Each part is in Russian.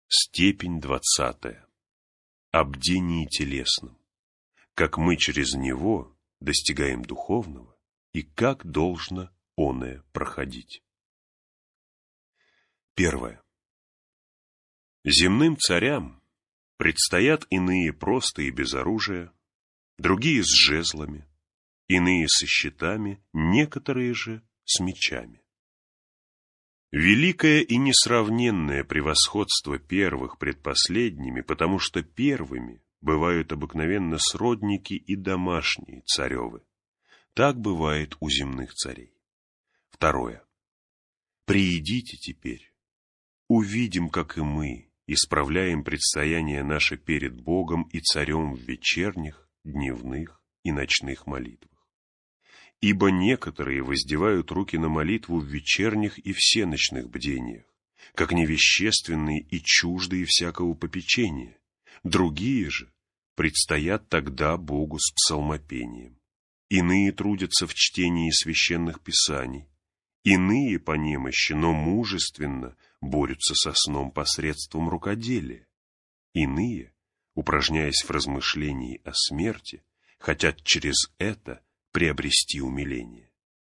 Степень 20. Об бдении телесном. Как мы через него достигаем духовного и как должно оное проходить. 1. Земным царям предстоят иные просто и без оружия, другие с жезлами, иные со щитами, некоторые же с мечами. Великое и несравненное превосходство первых пред последними, потому что первыми бывают обыкновенно сродники и домашние царевы. Так бывает у земных царей. 2. Приидите теперь, увидим, как и мы исправляем предстояние наше перед Богом и царем в вечерних, дневных и ночных молитвах. Ибо некоторые воздевают руки на молитву в вечерних и всеночных бдениях, как невещественные и чуждые всякого попечения. Другие же предстоят тогда Богу с псалмопением. Иные трудятся в чтении священных писаний. Иные по немощи, но мужественно борются со сном посредством рукоделия. Иные, упражняясь в размышлении о смерти, хотят через это приобрести умиление.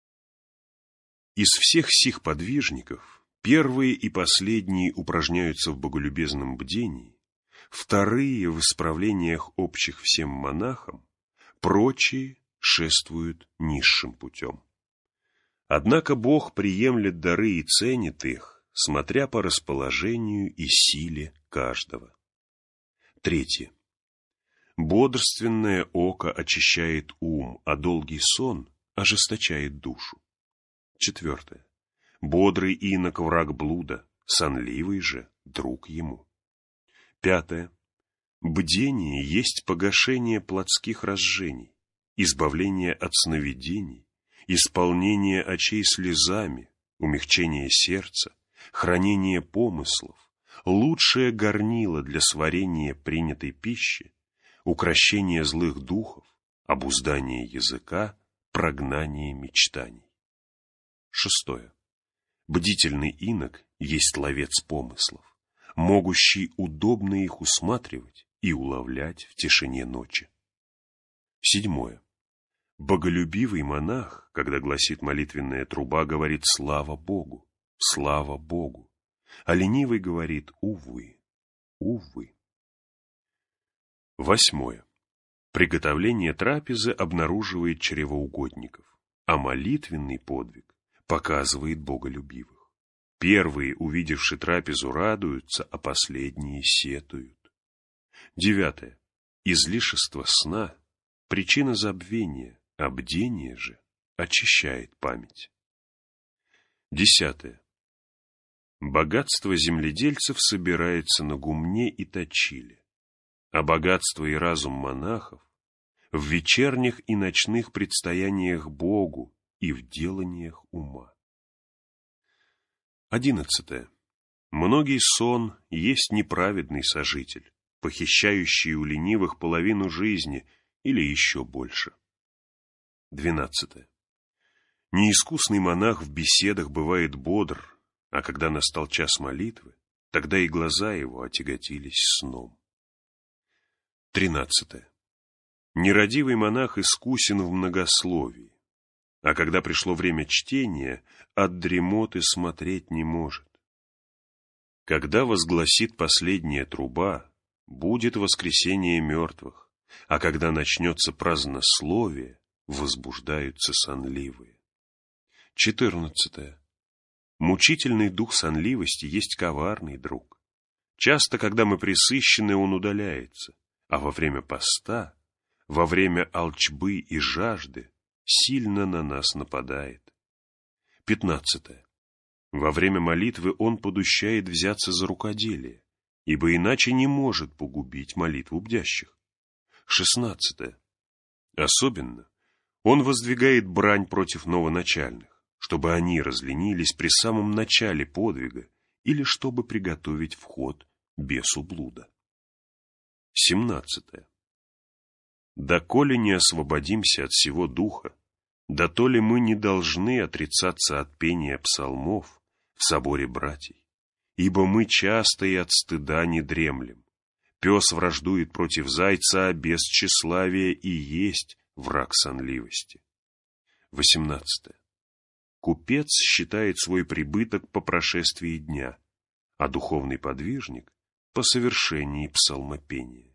Из всех сих подвижников первые и последние упражняются в боголюбезном бдении, вторые в исправлениях общих всем монахам, прочие шествуют низшим путем. Однако Бог приемлет дары и ценит их, смотря по расположению и силе каждого. 3. Бодрственное око очищает ум, а долгий сон ожесточает душу. 4. Бодрый инок враг блуда, сонливый же друг ему. 5. Бдение есть погашение плотских разжений, избавление от сновидений, исполнение очей слезами, умягчение сердца, хранение помыслов, лучшее горнило для сварения принятой пищи, укрощение злых духов, обуздание языка, прогнание мечтаний. 6. Бдительный инок есть ловец помыслов, могущий удобно их усматривать и уловлять в тишине ночи. 7. Боголюбивый монах, когда гласит молитвенная труба, говорит «Слава Богу! Слава Богу!», а ленивый говорит «Увы! Увы!». 8. Приготовление трапезы обнаруживает чревоугодников, а молитвенный подвиг показывает боголюбивых. Первые, увидевши трапезу, радуются, а последние сетуют. 9. Излишество сна – причина забвения, а бдение же очищает память. 10. Богатство земледельцев собирается на гумне и точиле, а богатство и разум монахов в вечерних и ночных предстояниях Богу и в деланиях ума. 11. Многий сон есть неправедный сожитель, похищающий у ленивых половину жизни или еще больше. 12. Неискусный монах в беседах бывает бодр, а когда настал час молитвы, тогда и глаза его отяготились сном. 13. Нерадивый монах искусен в многословии, а когда пришло время чтения, от дремоты смотреть не может. Когда возгласит последняя труба, будет воскресение мертвых, а когда начнется празднословие, возбуждаются сонливые. 14. Мучительный дух сонливости есть коварный друг. Часто, когда мы пресыщены, он удаляется, а во время поста, во время алчбы и жажды, сильно на нас нападает. 15. Во время молитвы он подущает взяться за рукоделие, ибо иначе не может погубить молитву бдящих. 16. Особенно он воздвигает брань против новоначальных, чтобы они разленились при самом начале подвига или чтобы приготовить вход бесу блуда. 17. Доколе не освободимся от сего духа, да то ли мы не должны отрицаться от пения псалмов в соборе братьев, ибо мы часто и от стыда не дремлем. Пес враждует против зайца, а без тщеславия и есть враг сонливости. 18. Купец считает свой прибыток по прошествии дня, а духовный подвижник — по совершении псалмопения.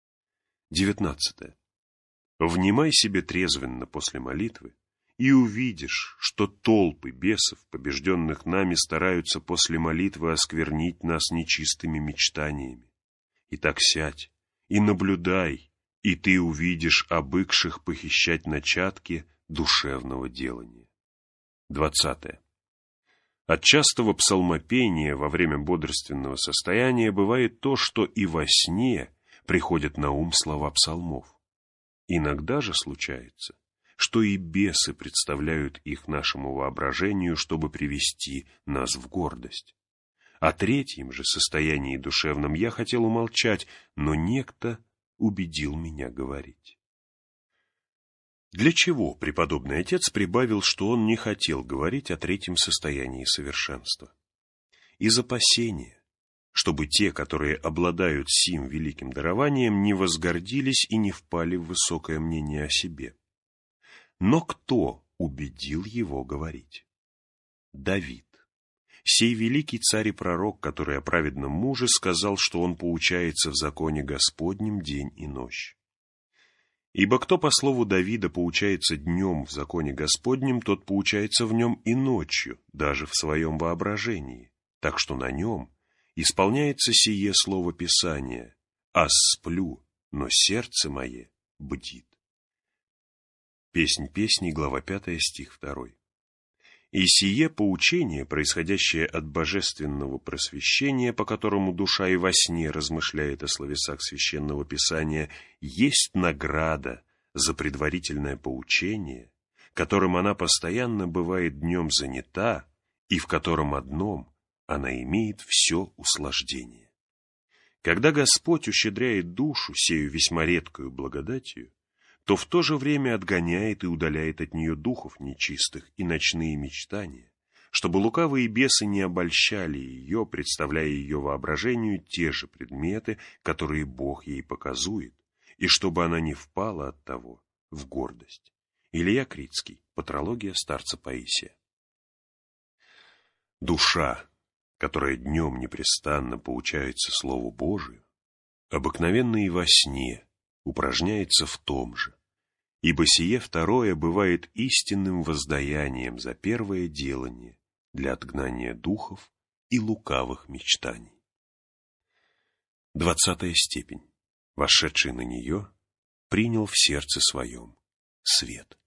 19. Внимай себе трезвенно после молитвы, и увидишь, что толпы бесов, побежденных нами, стараются после молитвы осквернить нас нечистыми мечтаниями. Итак, сядь и наблюдай, и ты увидишь обыкших похищать начатки душевного делания. 20. От частого псалмопения во время бодрственного состояния бывает то, что и во сне приходят на ум слова псалмов. Иногда же случается, что и бесы представляют их нашему воображению, чтобы привести нас в гордость. О третьем же состоянии душевном я хотел умолчать, но некто убедил меня говорить. Для чего преподобный отец прибавил, что он не хотел говорить о третьем состоянии совершенства? Из опасения, чтобы те, которые обладают сим великим дарованием, не возгордились и не впали в высокое мнение о себе. Но кто убедил его говорить? Давид. Сей великий царь и пророк, который о праведном муже сказал, что он поучается в законе Господнем день и ночь. Ибо кто по слову Давида поучается днем в законе Господнем, тот поучается в нем и ночью, даже в своем воображении, так что на нем исполняется сие слово Писания: «Аз сплю, но сердце мое бдит». Песнь песней, глава 5, стих 2. И сие поучение, происходящее от божественного просвещения, по которому душа и во сне размышляет о словесах Священного Писания, есть награда за предварительное поучение, которым она постоянно бывает днем занята, и в котором одном она имеет все услаждение. Когда Господь ущедряет душу сею весьма редкою благодатью, то в то же время отгоняет и удаляет от нее духов нечистых и ночные мечтания, чтобы лукавые бесы не обольщали ее, представляя ее воображению те же предметы, которые Бог ей показует, и чтобы она не впала от того в гордость. Илья Критский. Патрология старца Паисия. Душа, которая днем непрестанно поучается Слову Божию, обыкновенно и во сне упражняется в том же, ибо сие второе бывает истинным воздаянием за первое делание для отгнания духов и лукавых мечтаний. 20 степень. Вошедший на нее принял в сердце своем свет.